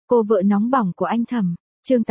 Cô vợ nóng bỏng của anh Thẩm, chương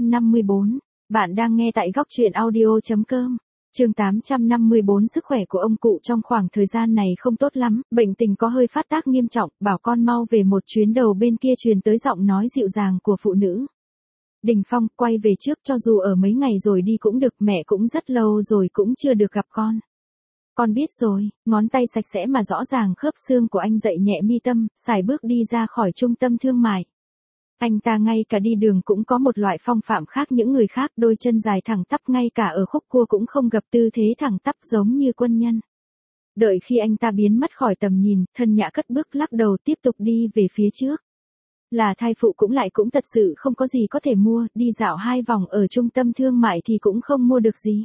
854. Bạn đang nghe tại góc truyện audio.com. Chương 854. Sức khỏe của ông cụ trong khoảng thời gian này không tốt lắm, bệnh tình có hơi phát tác nghiêm trọng, bảo con mau về một chuyến. Đầu bên kia truyền tới giọng nói dịu dàng của phụ nữ. Đình Phong, quay về trước, cho dù ở mấy ngày rồi đi cũng được, mẹ cũng rất lâu rồi cũng chưa được gặp con. Con biết rồi. Ngón tay sạch sẽ mà rõ ràng khớp xương của anh dậy nhẹ mi tâm, sải bước đi ra khỏi trung tâm thương mại. Anh ta ngay cả đi đường cũng có một loại phong phạm khác những người khác, đôi chân dài thẳng tắp, ngay cả ở khúc cua cũng không gập, tư thế thẳng tắp giống như quân nhân. Đợi khi anh ta biến mất khỏi tầm nhìn, Thân Nhã cất bước lắc đầu tiếp tục đi về phía trước. Là thai phụ cũng thật sự không có gì có thể mua, đi dạo 2 vòng ở trung tâm thương mại thì cũng không mua được gì.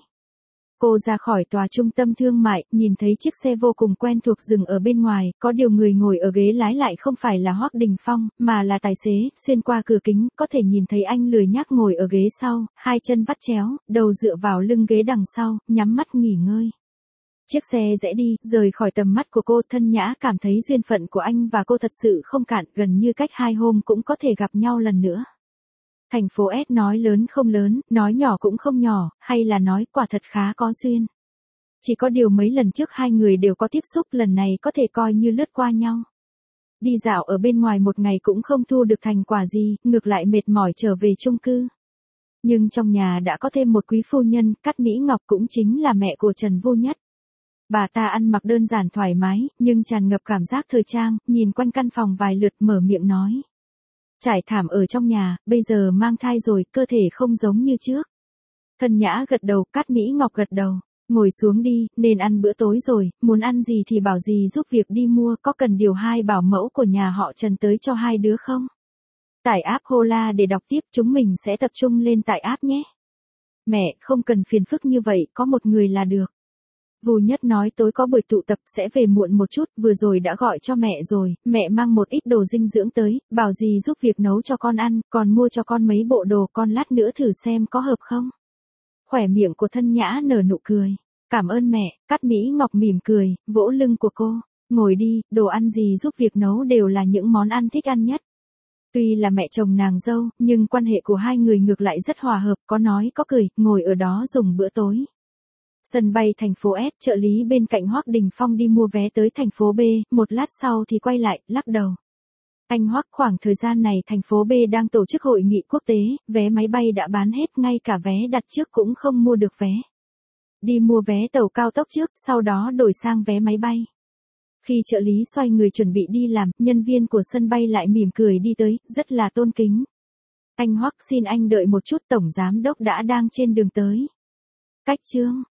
Cô ra khỏi tòa trung tâm thương mại, nhìn thấy chiếc xe vô cùng quen thuộc dừng ở bên ngoài, có điều người ngồi ở ghế lái lại không phải là Hoắc Đình Phong, mà là tài xế. Xuyên qua cửa kính, có thể nhìn thấy anh lười nhác ngồi ở ghế sau, hai chân vắt chéo, đầu dựa vào lưng ghế đằng sau, nhắm mắt nghỉ ngơi. Chiếc xe rẽ đi, rời khỏi tầm mắt của cô. Thân Nhã cảm thấy duyên phận của anh và cô thật sự không cạn, gần như cách 2 hôm cũng có thể gặp nhau lần nữa. Thành phố S nói lớn không lớn, nói nhỏ cũng không nhỏ, hay là nói quả thật khá có duyên. Chỉ có điều mấy lần trước hai người đều có tiếp xúc, lần này có thể coi như lướt qua nhau. Đi dạo ở bên ngoài một ngày cũng không thu được thành quả gì, ngược lại mệt mỏi trở về chung cư. Nhưng trong nhà đã có thêm một quý phu nhân, Cát Mỹ Ngọc, cũng chính là mẹ của Trần Vô Nhất. Bà ta ăn mặc đơn giản thoải mái, nhưng tràn ngập cảm giác thời trang, nhìn quanh căn phòng vài lượt mở miệng nói. Trải thảm ở trong nhà, bây giờ mang thai rồi, cơ thể không giống như trước. Thân Nhã gật đầu, Cát Mỹ Ngọc gật đầu. Ngồi xuống đi, nên ăn bữa tối rồi, muốn ăn gì thì bảo gì giúp việc đi mua, có cần điều 2 bảo mẫu của nhà họ Trần tới cho 2 đứa không? Tải app Hola để đọc tiếp, chúng mình sẽ tập trung lên tải app nhé. Mẹ, không cần phiền phức như vậy, có một người là được. Vu Nhất nói tối có buổi tụ tập, sẽ về muộn một chút, vừa rồi đã gọi cho mẹ rồi, mẹ mang một ít đồ dinh dưỡng tới, bảo gì giúp việc nấu cho con ăn, còn mua cho con mấy bộ đồ, con lát nữa thử xem có hợp không. Khỏe miệng của Thân Nhã nở nụ cười. Cảm ơn mẹ. Cát Mỹ Ngọc mỉm cười, vỗ lưng của cô. Ngồi đi, đồ ăn gì giúp việc nấu đều là những món ăn thích ăn nhất. Tuy là mẹ chồng nàng dâu, nhưng quan hệ của hai người ngược lại rất hòa hợp, có nói có cười, ngồi ở đó dùng bữa tối. Sân bay thành phố S, trợ lý bên cạnh Hoắc Đình Phong đi mua vé tới thành phố B, một lát sau thì quay lại, lắc đầu. Anh Hoắc, khoảng thời gian này thành phố B đang tổ chức hội nghị quốc tế, vé máy bay đã bán hết, ngay cả vé đặt trước cũng không mua được vé. Đi mua vé tàu cao tốc trước, sau đó đổi sang vé máy bay. Khi trợ lý xoay người chuẩn bị đi làm, nhân viên của sân bay lại mỉm cười đi tới, rất là tôn kính. Anh Hoắc, xin anh đợi một chút, tổng giám đốc đã đang trên đường tới. Cách chương